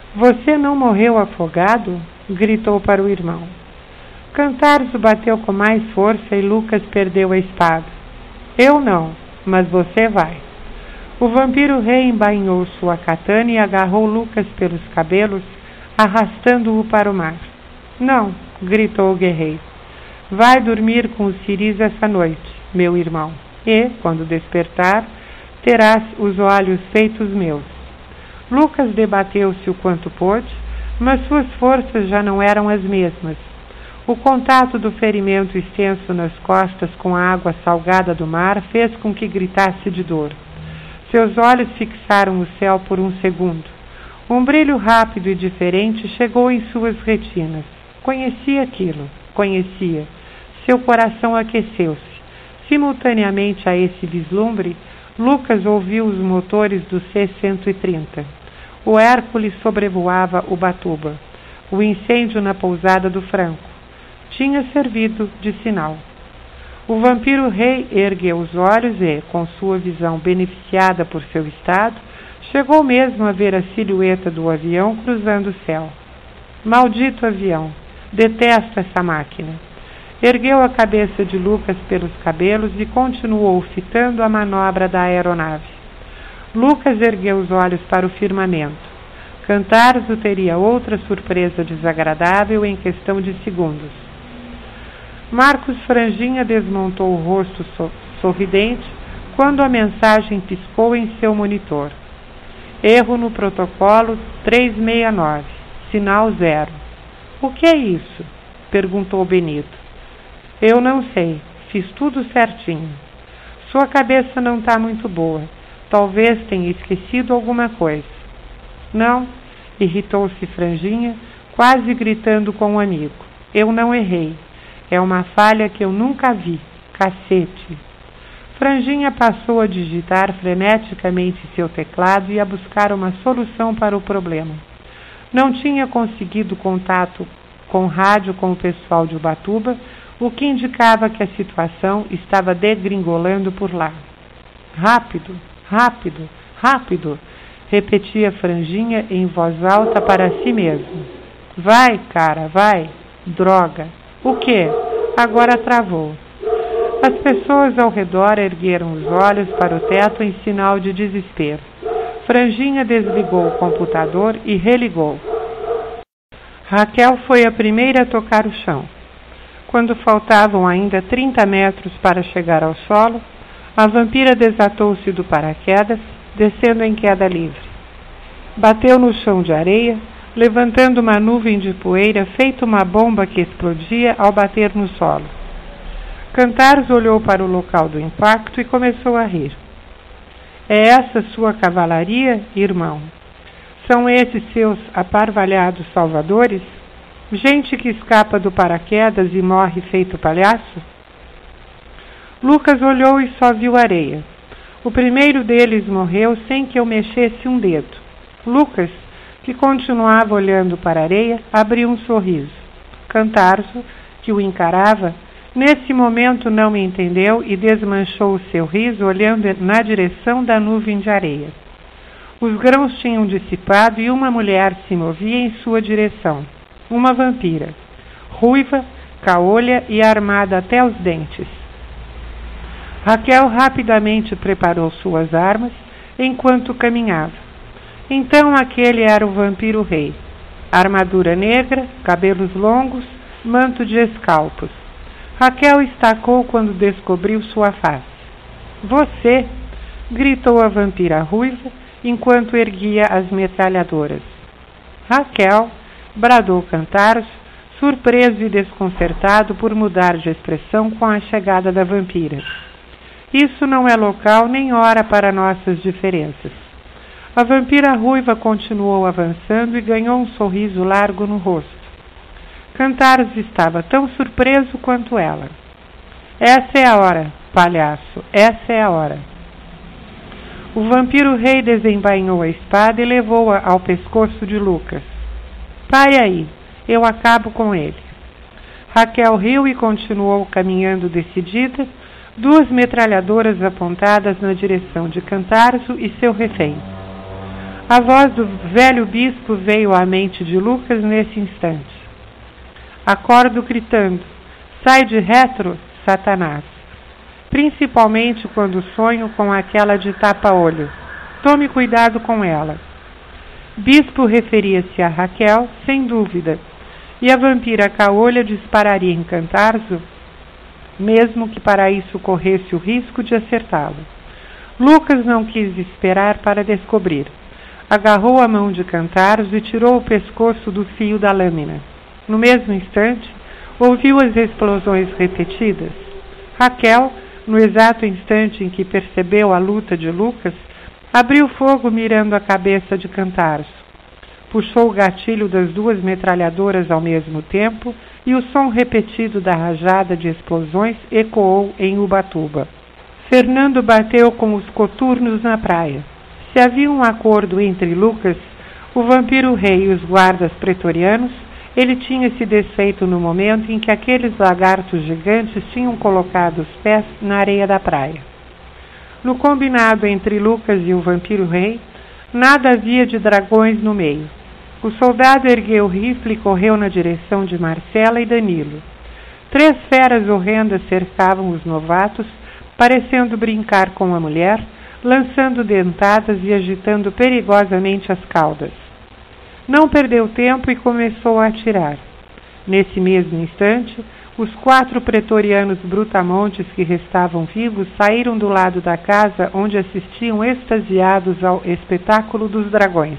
Você não morreu afogado? Gritou para o irmão. Cantarzo bateu com mais força e Lucas perdeu a espada. Eu não, mas você vai. O vampiro rei embainhou sua katana e agarrou Lucas pelos cabelos, arrastando-o para o mar. Não, gritou o guerreiro. Vai dormir com os ciris essa noite, meu irmão, e, quando despertar, terás os olhos feitos meus. Lucas debateu-se o quanto pôde, mas suas forças já não eram as mesmas. O contato do ferimento extenso nas costas com a água salgada do mar fez com que gritasse de dor. Seus olhos fixaram o céu por um segundo. Um brilho rápido e diferente chegou em suas retinas. Conhecia aquilo, conhecia. Seu coração aqueceu-se. Simultaneamente a esse vislumbre, Lucas ouviu os motores do C-130. O Hércules sobrevoava Ubatuba. O incêndio na pousada do Franco tinha servido de sinal. O vampiro rei ergueu os olhos e, com sua visão beneficiada por seu estado, chegou mesmo a ver a silhueta do avião cruzando o céu. Maldito avião! Detesto essa máquina! Ergueu a cabeça de Lucas pelos cabelos e continuou fitando a manobra da aeronave. Lucas ergueu os olhos para o firmamento. Cantarzo teria outra surpresa desagradável em questão de segundos. Marcos Franjinha desmontou o rosto sorridente quando a mensagem piscou em seu monitor. Erro no protocolo 369, sinal 0. O que é isso? Perguntou Benito. Eu não sei, fiz tudo certinho. Sua cabeça não está muito boa. Talvez tenha esquecido alguma coisa. Não, irritou-se Franjinha, quase gritando com o amigo. Eu não errei. É uma falha que eu nunca vi. Cacete. Franjinha passou a digitar freneticamente seu teclado e a buscar uma solução para o problema. Não tinha conseguido contato com rádio com o pessoal de Ubatuba, o que indicava que a situação estava degringolando por lá. Rápido, rápido, rápido, repetia Franjinha em voz alta para si mesmo. Vai, cara, vai. Droga. O quê? Agora travou. As pessoas ao redor ergueram os olhos para o teto em sinal de desespero. Franjinha desligou o computador e religou. Raquel foi a primeira a tocar o chão. Quando faltavam ainda 30 metros para chegar ao solo, a vampira desatou-se do paraquedas, descendo em queda livre. Bateu no chão de areia, levantando uma nuvem de poeira feita uma bomba que explodia ao bater no solo. Cantarzo olhou para o local do impacto e começou a rir. É essa sua cavalaria, irmão? São esses seus aparvalhados salvadores? Gente que escapa do paraquedas e morre feito palhaço? Lucas olhou e só viu areia. O primeiro deles morreu sem que eu mexesse um dedo. Lucas, que continuava olhando para a areia, abriu um sorriso. Cantarzo, que o encarava, nesse momento não me entendeu e desmanchou o seu riso olhando na direção da nuvem de areia. Os grãos tinham dissipado e uma mulher se movia em sua direção. Uma vampira, ruiva, caolha e armada até os dentes. Raquel rapidamente preparou suas armas enquanto caminhava. Então aquele era o vampiro rei. Armadura negra, cabelos longos, manto de escalpos. Raquel estacou quando descobriu sua face. Você! Gritou a vampira ruiva enquanto erguia as metralhadoras. Raquel! Bradou Cantarzo, surpreso e desconcertado por mudar de expressão com a chegada da vampira. Isso não é local nem hora para nossas diferenças. A vampira ruiva continuou avançando e ganhou um sorriso largo no rosto. Cantarzo estava tão surpreso quanto ela. Essa é a hora, palhaço, essa é a hora. O vampiro rei desembainhou a espada e levou-a ao pescoço de Lucas. Pai aí, eu acabo com ele. Raquel riu e continuou caminhando decidida, duas metralhadoras apontadas na direção de Cantarzo e seu refém. A voz do velho bispo veio à mente de Lucas nesse instante. Acordo gritando: sai de retro, Satanás! Principalmente quando sonho com aquela de tapa-olho. Tome cuidado com ela. Bispo referia-se a Raquel, sem dúvida, e a vampira caolha dispararia em Cantarzo, mesmo que para isso corresse o risco de acertá-lo. Lucas não quis esperar para descobrir. Agarrou a mão de Cantarzo e tirou o pescoço do fio da lâmina. No mesmo instante, ouviu as explosões repetidas. Raquel, no exato instante em que percebeu a luta de Lucas, abriu fogo mirando a cabeça de Cantarzo. Puxou o gatilho das duas metralhadoras ao mesmo tempo e o som repetido da rajada de explosões ecoou em Ubatuba. Fernando bateu com os coturnos na praia. Se havia um acordo entre Lucas, o vampiro-rei e os guardas pretorianos, ele tinha se desfeito no momento em que aqueles lagartos gigantes tinham colocado os pés na areia da praia. No combinado entre Lucas e o vampiro-rei, nada havia de dragões no meio. O soldado ergueu o rifle e correu na direção de Marcela e Danilo. 3 feras horrendas cercavam os novatos, parecendo brincar com a mulher, lançando dentadas e agitando perigosamente as caudas. Não perdeu tempo e começou a atirar. Nesse mesmo instante, os 4 pretorianos brutamontes que restavam vivos saíram do lado da casa onde assistiam extasiados ao espetáculo dos dragões.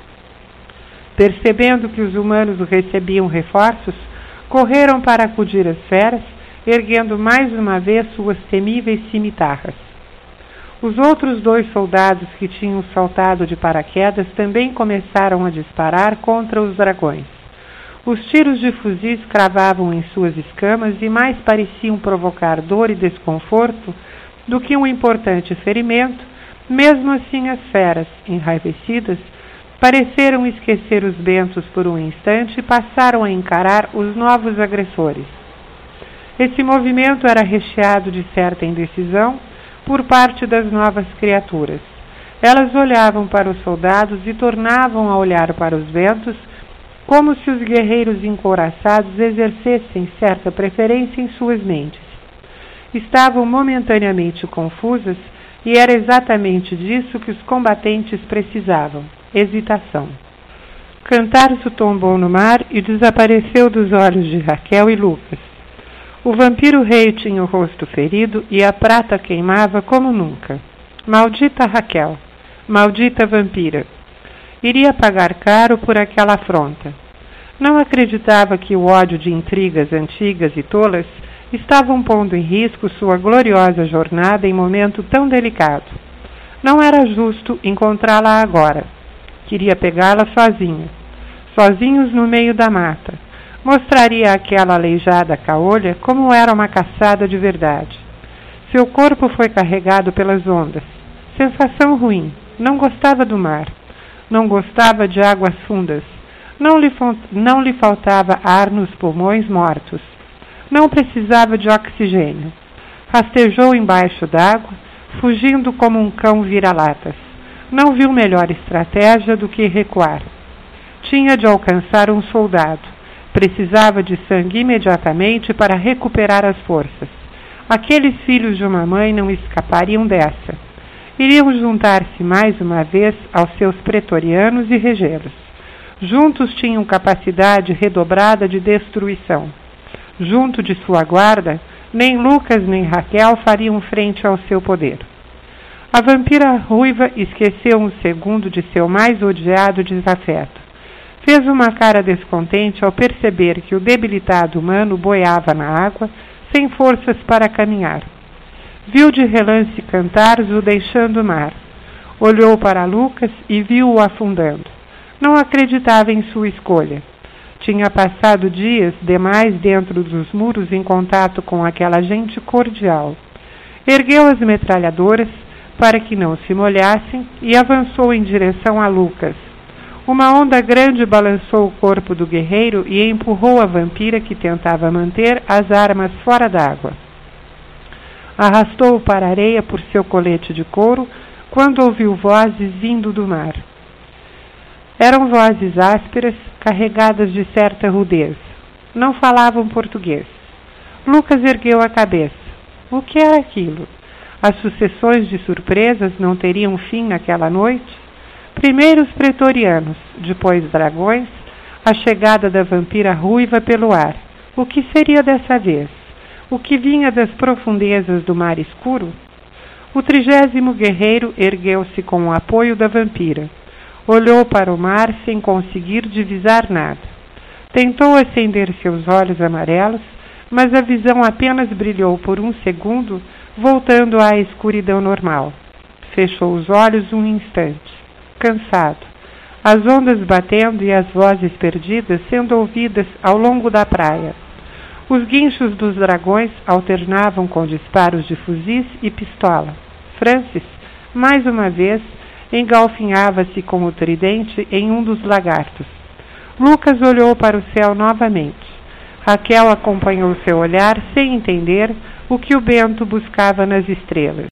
Percebendo que os humanos recebiam reforços, correram para acudir as feras, erguendo mais uma vez suas temíveis cimitarras. Os outros 2 soldados que tinham saltado de paraquedas também começaram a disparar contra os dragões. Os tiros de fuzis cravavam em suas escamas e mais pareciam provocar dor e desconforto do que um importante ferimento. Mesmo assim, as feras, enraivecidas, pareceram esquecer os bentos por um instante e passaram a encarar os novos agressores. Esse movimento era recheado de certa indecisão por parte das novas criaturas. Elas olhavam para os soldados e tornavam a olhar para os ventos, como se os guerreiros encouraçados exercessem certa preferência em suas mentes. Estavam momentaneamente confusas e era exatamente disso que os combatentes precisavam: hesitação. Cantarzo tombou no mar e desapareceu dos olhos de Raquel e Lucas. O vampiro-rei tinha o rosto ferido e a prata queimava como nunca. Maldita Raquel! Maldita vampira! Iria pagar caro por aquela afronta. Não acreditava que o ódio de intrigas antigas e tolas estavam pondo em risco sua gloriosa jornada em momento tão delicado. Não era justo encontrá-la agora. Queria pegá-la sozinho. Sozinhos no meio da mata. Mostraria àquela aleijada caolha como era uma caçada de verdade. Seu corpo foi carregado pelas ondas. Sensação ruim. Não gostava do mar. Não gostava de águas fundas. Não lhe faltava ar nos pulmões mortos. Não precisava de oxigênio. Rastejou embaixo d'água, fugindo como um cão vira-latas. Não viu melhor estratégia do que recuar. Tinha de alcançar um soldado. Precisava de sangue imediatamente para recuperar as forças. Aqueles filhos de uma mãe não escapariam dessa. Iriam juntar-se mais uma vez aos seus pretorianos e regê-los. Juntos tinham capacidade redobrada de destruição. Junto de sua guarda, nem Lucas nem Raquel fariam frente ao seu poder. A vampira ruiva esqueceu um segundo de seu mais odiado desafeto. Fez uma cara descontente ao perceber que o debilitado humano boiava na água, sem forças para caminhar. Viu de relance Cantarzo deixando o mar. Olhou para Lucas e viu-o afundando. Não acreditava em sua escolha. Tinha passado dias demais dentro dos muros em contato com aquela gente cordial. Ergueu as metralhadoras para que não se molhassem e avançou em direção a Lucas. Uma onda grande balançou o corpo do guerreiro e empurrou a vampira que tentava manter as armas fora d'água. Arrastou-o para a areia por seu colete de couro quando ouviu vozes vindo do mar. Eram vozes ásperas, carregadas de certa rudez. Não falavam português. Lucas ergueu a cabeça. O que era aquilo? As sucessões de surpresas não teriam fim naquela noite? Primeiro os pretorianos, depois dragões, a chegada da vampira ruiva pelo ar. O que seria dessa vez? O que vinha das profundezas do mar escuro? O 30º guerreiro ergueu-se com o apoio da vampira. Olhou para o mar sem conseguir divisar nada. Tentou acender seus olhos amarelos, mas a visão apenas brilhou por um segundo, voltando à escuridão normal. Fechou os olhos um instante, cansado. As ondas batendo e as vozes perdidas sendo ouvidas ao longo da praia. Os guinchos dos dragões alternavam com disparos de fuzis e pistola. Francis, mais uma vez, engalfinhava-se com o tridente em um dos lagartos. Lucas olhou para o céu novamente. Raquel acompanhou seu olhar sem entender o que o Bento buscava nas estrelas.